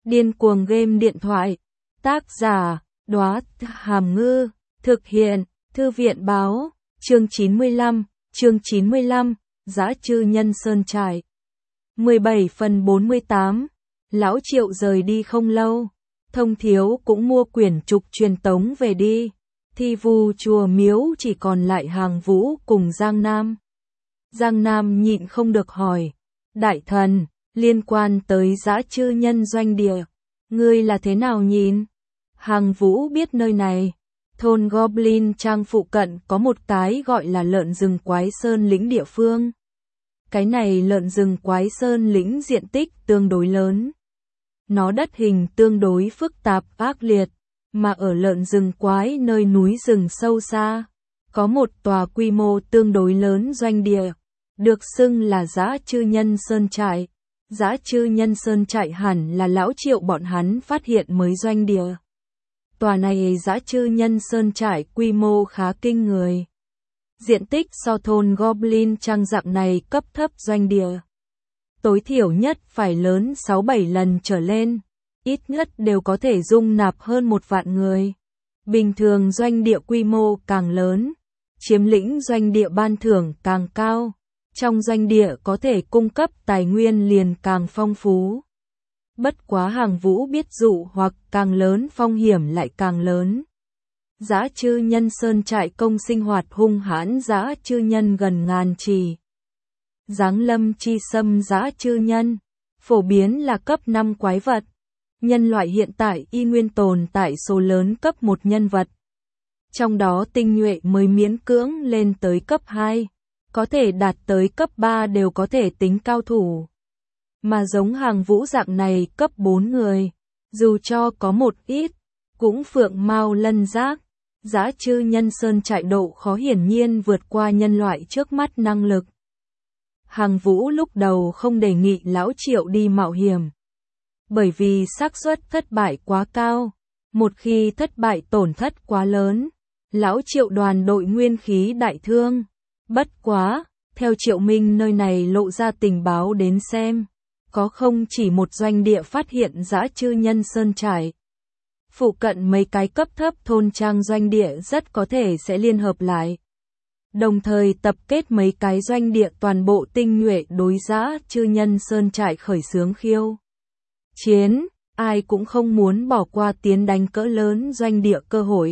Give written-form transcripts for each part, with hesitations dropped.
Điên cuồng game điện thoại. Tác giả, Đóa Hàm Ngư. Thực hiện, Thư viện báo. Chương 95, Dã Trư Nhân Sơn Trại. 17/48. Lão Triệu rời đi không lâu. Thông Thiếu cũng mua quyển trục truyền tống về đi. Thi vu chùa miếu chỉ còn lại Hàng Vũ cùng Giang Nam. Giang Nam nhịn không được hỏi. Đại thần, liên quan tới Dã Trư Nhân doanh địa, ngươi là thế nào nhìn? Hàng Vũ biết nơi này. Thôn Goblin Trang phụ cận có một cái gọi là lợn rừng Quái Sơn lĩnh địa phương. Cái này lợn rừng Quái Sơn lĩnh diện tích tương đối lớn. Nó đất hình tương đối phức tạp ác liệt, mà ở lợn rừng Quái nơi núi rừng sâu xa, có một tòa quy mô tương đối lớn doanh địa, được xưng là Dã Trư Nhân Sơn Trại. Dã Trư Nhân Sơn Trại hẳn là Lão Triệu bọn hắn phát hiện mới doanh địa. Tòa này Dã Trư Nhân Sơn Trại quy mô khá kinh người. Diện tích so thôn Goblin Trang dạng này cấp thấp doanh địa. Tối thiểu nhất phải lớn 6-7 lần trở lên, ít nhất đều có thể dung nạp hơn 1 vạn người. Bình thường doanh địa quy mô càng lớn, chiếm lĩnh doanh địa ban thưởng càng cao, trong doanh địa có thể cung cấp tài nguyên liền càng phong phú. Bất quá Hàng Vũ biết dụ hoặc càng lớn phong hiểm lại càng lớn. Dã Trư Nhân Sơn Trại công sinh hoạt hung hãn dã trư nhân gần ngàn chỉ. Giáng lâm chi xâm dã trư nhân, phổ biến là cấp 5 quái vật. Nhân loại hiện tại y nguyên tồn tại số lớn cấp 1 nhân vật. Trong đó tinh nhuệ mới miễn cưỡng lên tới cấp 2, có thể đạt tới cấp 3 đều có thể tính cao thủ. Mà giống Hàng Vũ dạng này cấp 4 người, dù cho có một ít, cũng phượng mao lân giác. Dã Trư Nhân Sơn Trại độ khó hiển nhiên vượt qua nhân loại trước mắt năng lực. Hàng Vũ lúc đầu không đề nghị Lão Triệu đi mạo hiểm, bởi vì xác suất thất bại quá cao. Một khi thất bại tổn thất quá lớn, Lão Triệu đoàn đội nguyên khí đại thương. Bất quá, theo Triệu Minh nơi này lộ ra tình báo đến xem, có không chỉ một doanh địa phát hiện Dã Trư Nhân Sơn Trại. Phụ cận mấy cái cấp thấp thôn trang doanh địa rất có thể sẽ liên hợp lại. Đồng thời tập kết mấy cái doanh địa toàn bộ tinh nhuệ đối Dã Trư Nhân Sơn Trại khởi xướng khiêu chiến, ai cũng không muốn bỏ qua tiến đánh cỡ lớn doanh địa cơ hội.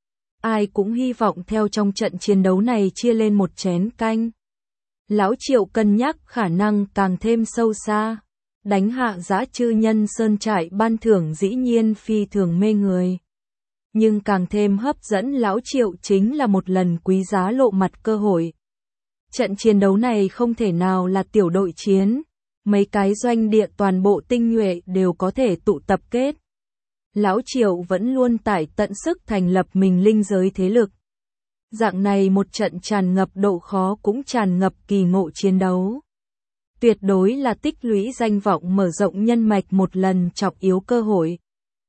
Ai cũng hy vọng theo trong trận chiến đấu này chia lên một chén canh. Lão Triệu cân nhắc khả năng càng thêm sâu xa. Đánh hạ Dã Trư Nhân Sơn Trại ban thưởng dĩ nhiên phi thường mê người. Nhưng càng thêm hấp dẫn Lão Triệu chính là một lần quý giá lộ mặt cơ hội. Trận chiến đấu này không thể nào là tiểu đội chiến. Mấy cái doanh địa toàn bộ tinh nhuệ đều có thể tụ tập kết. Lão Triệu vẫn luôn tải tận sức thành lập mình linh giới thế lực. Dạng này một trận tràn ngập độ khó cũng tràn ngập kỳ ngộ chiến đấu. Tuyệt đối là tích lũy danh vọng mở rộng nhân mạch một lần trọng yếu cơ hội.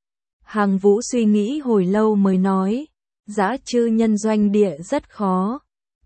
Hàng Vũ suy nghĩ hồi lâu mới nói, Dã Trư Nhân doanh địa rất khó.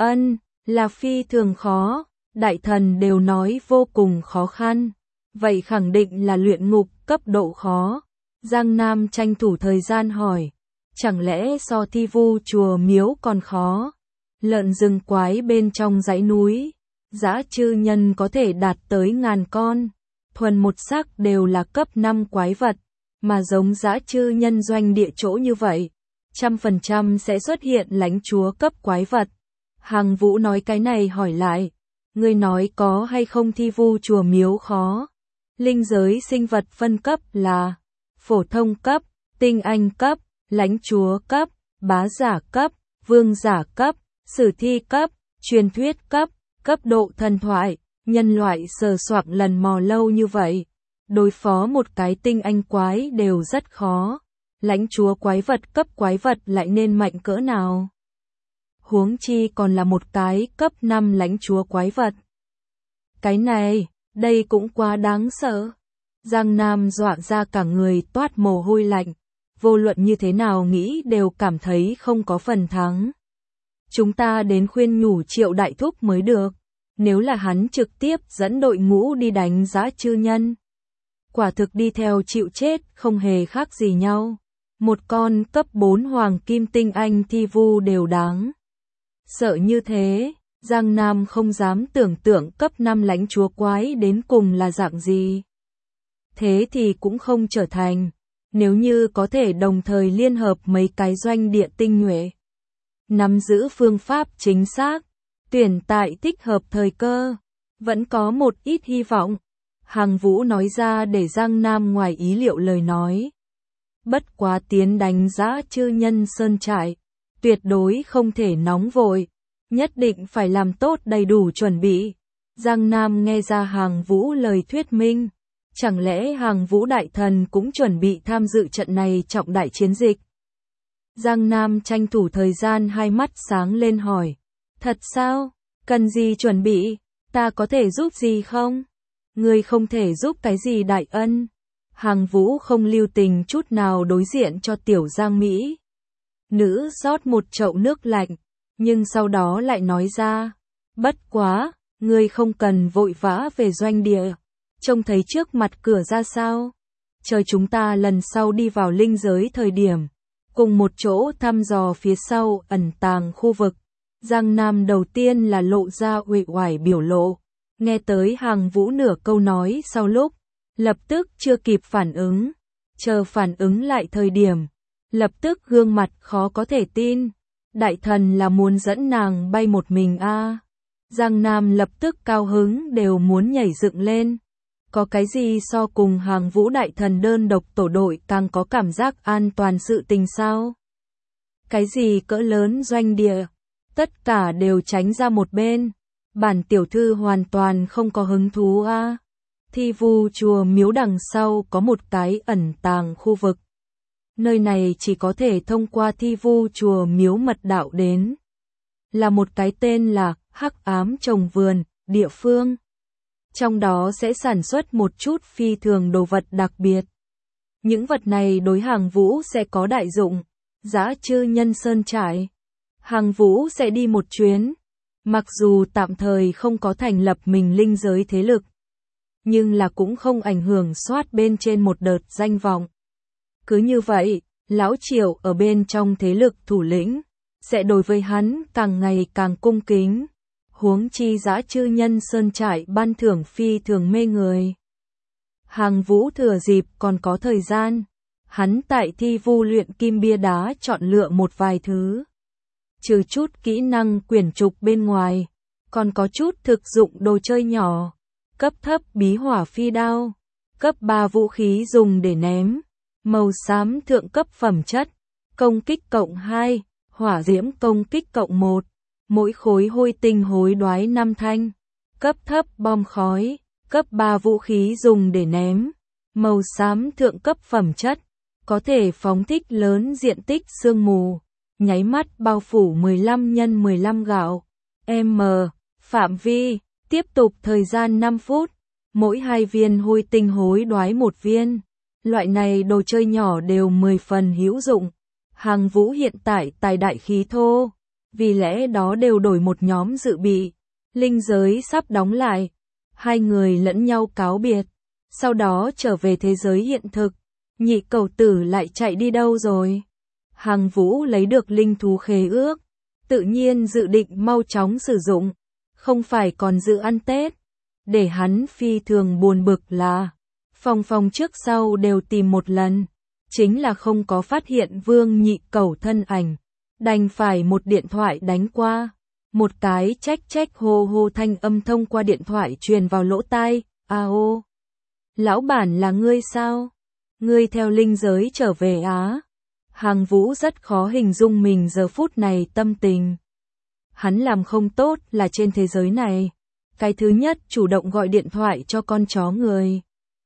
Là phi thường khó, đại thần đều nói vô cùng khó khăn. Vậy khẳng định là luyện ngục cấp độ khó. Giang Nam tranh thủ thời gian hỏi, chẳng lẽ so thi vu chùa miếu còn khó? Lợn rừng Quái bên trong dãy núi, Dã Trư Nhân có thể đạt tới 1000 con, thuần một sắc đều là cấp 5 quái vật, mà giống Dã Trư Nhân doanh địa chỗ như vậy, 100% sẽ xuất hiện lãnh chúa cấp quái vật. Hàng Vũ nói cái này hỏi lại, ngươi nói có hay không thi vu chùa miếu khó? Linh giới sinh vật phân cấp là phổ thông cấp, tinh anh cấp, lãnh chúa cấp, bá giả cấp, vương giả cấp, sử thi cấp, truyền thuyết cấp. Cấp độ thần thoại, nhân loại sờ soạng lần mò lâu như vậy. Đối phó một cái tinh anh quái đều rất khó. Lãnh chúa quái vật cấp quái vật lại nên mạnh cỡ nào? Huống chi còn là một cái cấp 5 lãnh chúa quái vật. Cái này, đây cũng quá đáng sợ. Giang Nam dọa ra cả người toát mồ hôi lạnh. Vô luận như thế nào nghĩ đều cảm thấy không có phần thắng. Chúng ta đến khuyên nhủ Triệu đại thúc mới được. Nếu là hắn trực tiếp dẫn đội ngũ đi đánh Dã Trư Nhân, Quả thực đi theo chịu chết, không hề khác gì nhau. Một con cấp 4 hoàng kim tinh anh thi vu đều đáng sợ như thế, Giang Nam không dám tưởng tượng cấp 5 lãnh chúa quái đến cùng là dạng gì. Thế thì cũng không trở thành, nếu như có thể đồng thời liên hợp mấy cái doanh địa tinh nhuệ, nắm giữ phương pháp chính xác, tuyển tại thích hợp thời cơ, vẫn có một ít hy vọng. Hằng Vũ nói ra để Giang Nam ngoài ý liệu lời nói. Bất quá tiến đánh Dã Chư Nhân Sơn trại, tuyệt đối không thể nóng vội, nhất định phải làm tốt đầy đủ chuẩn bị. Giang Nam nghe ra Hằng Vũ lời thuyết minh, chẳng lẽ Hằng Vũ đại thần cũng chuẩn bị tham dự trận này trọng đại chiến dịch? Giang Nam tranh thủ thời gian hai mắt sáng lên hỏi, thật sao, cần gì chuẩn bị, ta có thể giúp gì không? Ngươi không thể giúp cái gì đại ân. Hằng Vũ không lưu tình chút nào đối diện cho tiểu Giang Mỹ nữ rót một chậu nước lạnh, nhưng sau đó lại nói ra, bất quá, ngươi không cần vội vã về doanh địa, trông thấy trước mặt cửa ra sao? Chờ chúng ta lần sau đi vào linh giới thời điểm, cùng một chỗ thăm dò phía sau ẩn tàng khu vực. Giang Nam đầu tiên là lộ ra uể oải biểu lộ, nghe tới Hằng Vũ nửa câu nói sau lúc, lập tức chưa kịp phản ứng, chờ phản ứng lại thời điểm, lập tức gương mặt khó có thể tin, đại thần là muốn dẫn nàng bay một mình a? Giang Nam lập tức cao hứng đều muốn nhảy dựng lên, có cái gì so cùng Hằng Vũ đại thần đơn độc tổ đội càng có cảm giác an toàn sự tình sao? Cái gì cỡ lớn doanh địa, tất cả đều tránh ra một bên, bản tiểu thư hoàn toàn không có hứng thú a. Thi vu chùa miếu đằng sau có một cái ẩn tàng khu vực. Nơi này chỉ có thể thông qua thi vu chùa miếu mật đạo đến. Là một cái tên là Hắc Ám Trồng Vườn, địa phương. Trong đó sẽ sản xuất một chút phi thường đồ vật đặc biệt. Những vật này đối Hằng Vũ sẽ có đại dụng. Dã Chư Nhân Sơn trại, Hằng Vũ sẽ đi một chuyến. Mặc dù tạm thời không có thành lập mình linh giới thế lực, nhưng là cũng không ảnh hưởng soát bên trên một đợt danh vọng. Cứ như vậy, Lão Triệu ở bên trong thế lực thủ lĩnh, sẽ đối với hắn càng ngày càng cung kính. Huống chi Dã Chư Nhân Sơn trại ban thưởng phi thường mê người. Hằng Vũ thừa dịp còn có thời gian, hắn tại thi vu luyện kim bia đá chọn lựa một vài thứ. Trừ chút kỹ năng quyển trục bên ngoài, còn có chút thực dụng đồ chơi nhỏ. Cấp thấp bí hỏa phi đao, cấp 3 vũ khí dùng để ném, màu xám thượng cấp phẩm chất, công kích cộng 2, hỏa diễm công kích cộng 1, mỗi khối hôi tinh hối đoái 5 thanh, cấp thấp bom khói, cấp 3 vũ khí dùng để ném, màu xám thượng cấp phẩm chất, có thể phóng thích lớn diện tích sương mù, nháy mắt bao phủ 15 x 15 gạo, m, phạm vi, tiếp tục thời gian 5 phút, mỗi 2 viên hôi tinh hối đoái 1 viên. Loại này đồ chơi nhỏ đều 10 phần hữu dụng. Hằng Vũ hiện tại tài đại khí thô, vì lẽ đó đều đổi một nhóm dự bị. Linh giới sắp đóng lại, hai người lẫn nhau cáo biệt, sau đó trở về thế giới hiện thực. Nhị cầu tử lại chạy đi đâu rồi? Hằng Vũ lấy được linh thú khế ước, tự nhiên dự định mau chóng sử dụng, không phải còn dự ăn Tết. Để hắn phi thường buồn bực là, phòng trước sau đều tìm một lần, chính là không có phát hiện Vương Nhị Cẩu thân ảnh, đành phải một điện thoại đánh qua, một cái trách hô hô thanh âm thông qua điện thoại truyền vào lỗ tai, "Ao, lão bản là ngươi sao? Ngươi theo linh giới trở về á?" Hằng Vũ rất khó hình dung mình giờ phút này tâm tình. Hắn làm không tốt là trên thế giới này, cái thứ nhất chủ động gọi điện thoại cho con chó người.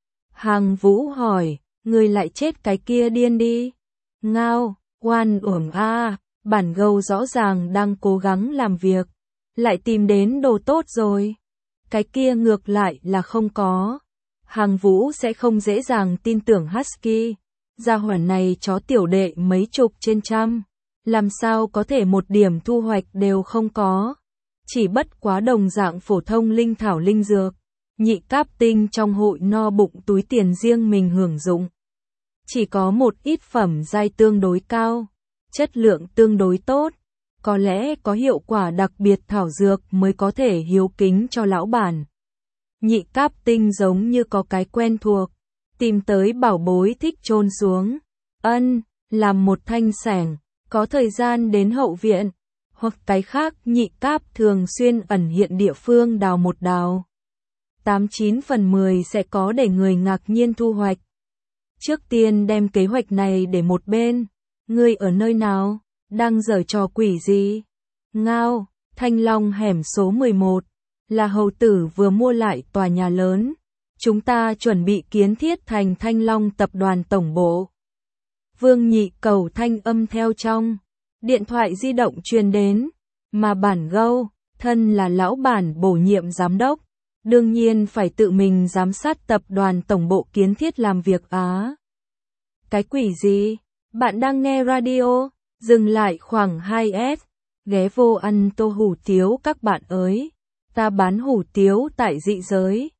Hằng Vũ hỏi, ngươi lại chết cái kia điên đi. Ngao, oan uổng a, bản gâu rõ ràng đang cố gắng làm việc, lại tìm đến đồ tốt rồi. Cái kia ngược lại là không có. Hằng Vũ sẽ không dễ dàng tin tưởng Husky. Gia hỏa này chó tiểu đệ mấy chục trên trăm, làm sao có thể một điểm thu hoạch đều không có. Chỉ bất quá đồng dạng phổ thông linh thảo linh dược, Nhị Cáp Tinh trong hội no bụng túi tiền riêng mình hưởng dụng. Chỉ có một ít phẩm giai tương đối cao, chất lượng tương đối tốt, có lẽ có hiệu quả đặc biệt thảo dược mới có thể hiếu kính cho lão bản. Nhị Cáp Tinh giống như có cái quen thuộc, tìm tới bảo bối thích chôn xuống. Làm một thanh sẻng, có thời gian đến hậu viện, hoặc cái khác Nhị Cáp thường xuyên ẩn hiện địa phương đào một đào. 89 phần 10 sẽ có để người ngạc nhiên thu hoạch. Trước tiên đem kế hoạch này để một bên. Ngươi ở nơi nào? Đang giở trò quỷ gì? Ngao, Thanh Long hẻm số 11. Là hầu tử vừa mua lại tòa nhà lớn. Chúng ta chuẩn bị kiến thiết thành Thanh Long tập đoàn tổng bộ. Vương Nhị Cầu thanh âm theo trong. Điện thoại di động truyền đến. Mà bản Gâu, thân là lão bản bổ nhiệm giám đốc. Đương nhiên phải tự mình giám sát tập đoàn tổng bộ kiến thiết làm việc á. Cái quỷ gì? Bạn đang nghe radio? Dừng lại khoảng 2S. Ghé vô ăn tô hủ tiếu các bạn ơi. Ta bán hủ tiếu tại dị giới.